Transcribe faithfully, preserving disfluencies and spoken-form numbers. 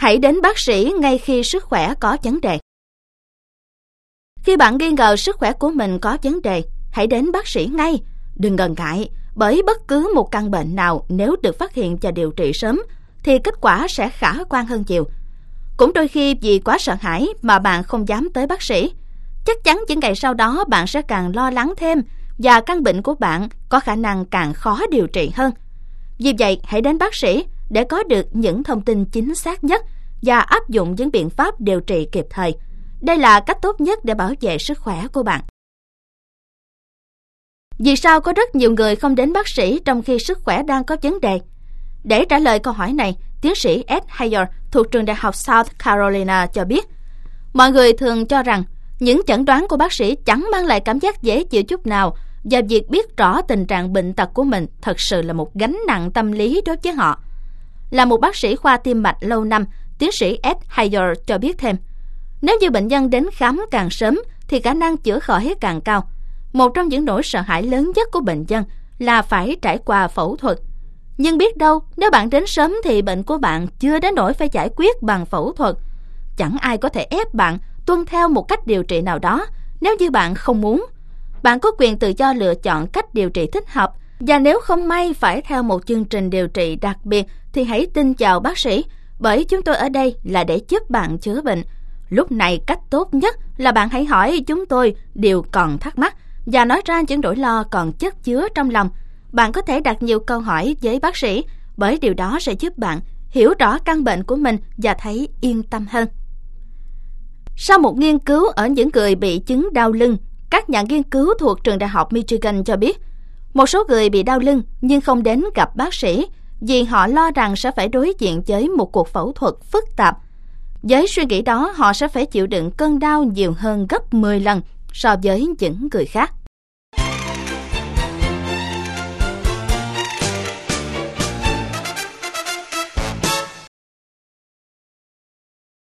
Hãy đến bác sĩ ngay khi sức khỏe có vấn đề. Khi bạn nghi ngờ sức khỏe của mình có vấn đề, hãy đến bác sĩ ngay. Đừng ngần ngại, bởi bất cứ một căn bệnh nào nếu được phát hiện và điều trị sớm thì kết quả sẽ khả quan hơn nhiều. Cũng đôi khi vì quá sợ hãi mà bạn không dám tới bác sĩ. Chắc chắn những ngày sau đó bạn sẽ càng lo lắng thêm và căn bệnh của bạn có khả năng càng khó điều trị hơn. Vì vậy, hãy đến bác sĩ để có được những thông tin chính xác nhất và áp dụng những biện pháp điều trị kịp thời. Đây là cách tốt nhất để bảo vệ sức khỏe của bạn. Vì sao có rất nhiều người không đến bác sĩ trong khi sức khỏe đang có vấn đề? Để trả lời câu hỏi này, tiến sĩ Ed Hayer thuộc trường đại học South Carolina cho biết, mọi người thường cho rằng những chẩn đoán của bác sĩ chẳng mang lại cảm giác dễ chịu chút nào, và việc biết rõ tình trạng bệnh tật của mình thật sự là một gánh nặng tâm lý đối với họ. Là một bác sĩ khoa tim mạch lâu năm, tiến sĩ Ed Hayer cho biết thêm, nếu như bệnh nhân đến khám càng sớm thì khả năng chữa khỏi càng cao. Một trong những nỗi sợ hãi lớn nhất của bệnh nhân là phải trải qua phẫu thuật. Nhưng biết đâu, nếu bạn đến sớm thì bệnh của bạn chưa đến nỗi phải giải quyết bằng phẫu thuật. Chẳng ai có thể ép bạn tuân theo một cách điều trị nào đó nếu như bạn không muốn. Bạn có quyền tự do lựa chọn cách điều trị thích hợp, và nếu không may phải theo một chương trình điều trị đặc biệt thì hãy tin vào bác sĩ, bởi chúng tôi ở đây là để giúp bạn chữa bệnh. Lúc này cách tốt nhất là bạn hãy hỏi chúng tôi điều còn thắc mắc và nói ra những nỗi lo còn chất chứa trong lòng. Bạn có thể đặt nhiều câu hỏi với bác sĩ, bởi điều đó sẽ giúp bạn hiểu rõ căn bệnh của mình và thấy yên tâm hơn. Sau một nghiên cứu ở những người bị chứng đau lưng, các nhà nghiên cứu thuộc trường đại học Michigan cho biết, một số người bị đau lưng nhưng không đến gặp bác sĩ vì họ lo rằng sẽ phải đối diện với một cuộc phẫu thuật phức tạp. Với suy nghĩ đó, họ sẽ phải chịu đựng cơn đau nhiều hơn gấp mười lần so với những người khác.